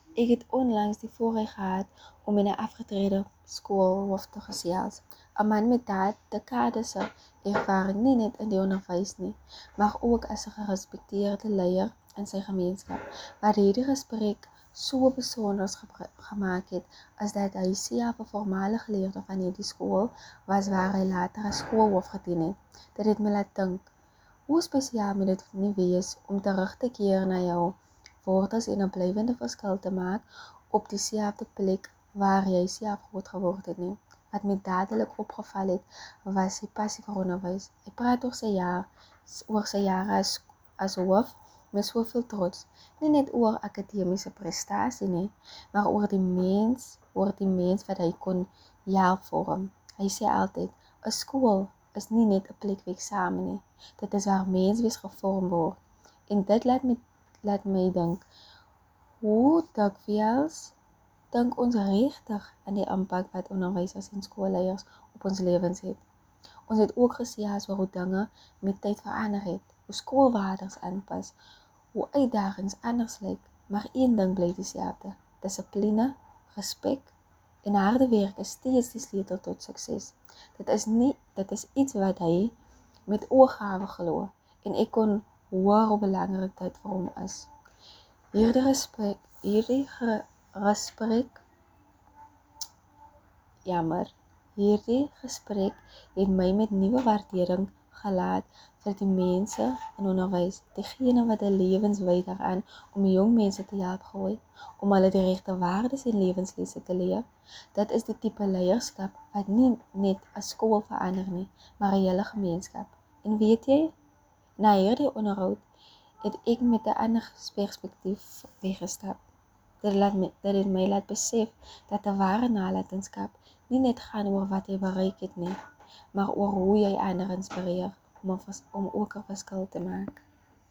Ek het onlangs die voorreg gehad om in 'n afgetrede skoolhoof te gesels. 'n Man met dekades se ervaring nie net in die onderwys nie, maar ook as 'n gerespekteerde leier in sy gemeenskap. Wat hierdie gesprek so besonder gemaak het, is dat hy self 'n voormalige leerder van hierdie skool was waar hy later as skoolhoof gedien het. Dit het my laat dink, hoe spesiaal moet dit nie wees om terug te keer na jou wortels en 'n blywende verskil te maak op dieselfde plek waar jy self groot geword het nie. Wat my dadelik opgeval het, was sy passie vir onderwys. Hy praat oor sy jare as hoof met soveel trots, nie net oor akademiese prestasie nie, maar oor die mens wat hy kon help vorm. Hy sê altyd, 'n skool is nie net 'n plek vir eksamen nie. Dit is waar menswees gevorm word. En dit laat my dink, hoe dikwels dink ons regtig aan die impak wat onderwysers en skoolleiers op ons lewens het. Ons het ook gesien oor hoe dinge met tyd verander het, hoe skoolwaardes aanpas, hoe uitdagings anders lyk, maar een ding bly dieselfde: dissipline, respek en harde werk is steeds die sleutel tot sukses. Dit is iets wat hy met oorgawe glo en ek kon hoor hoe belangrik dit vir hom is. Hierdie gesprek het my met nuwe waardering gelaat vir die mense in onderwys, diegene wat hulle lewens wy daaraan om jong mense te help groei, om hulle die regte waardes en lewenslesse te leer. Dit is die tipe leierskap wat nie net 'n skool verander nie, maar 'n hele gemeenskap. En weet jy, na hierdie onderhoud het ek met 'n ander perspektief weggestap. Dit het my laat besef dat 'n ware nalatenskap nie net gaan oor wat jy bereik het nie, maar oor hoe jy ander inspireer om ook 'n verskil te maak.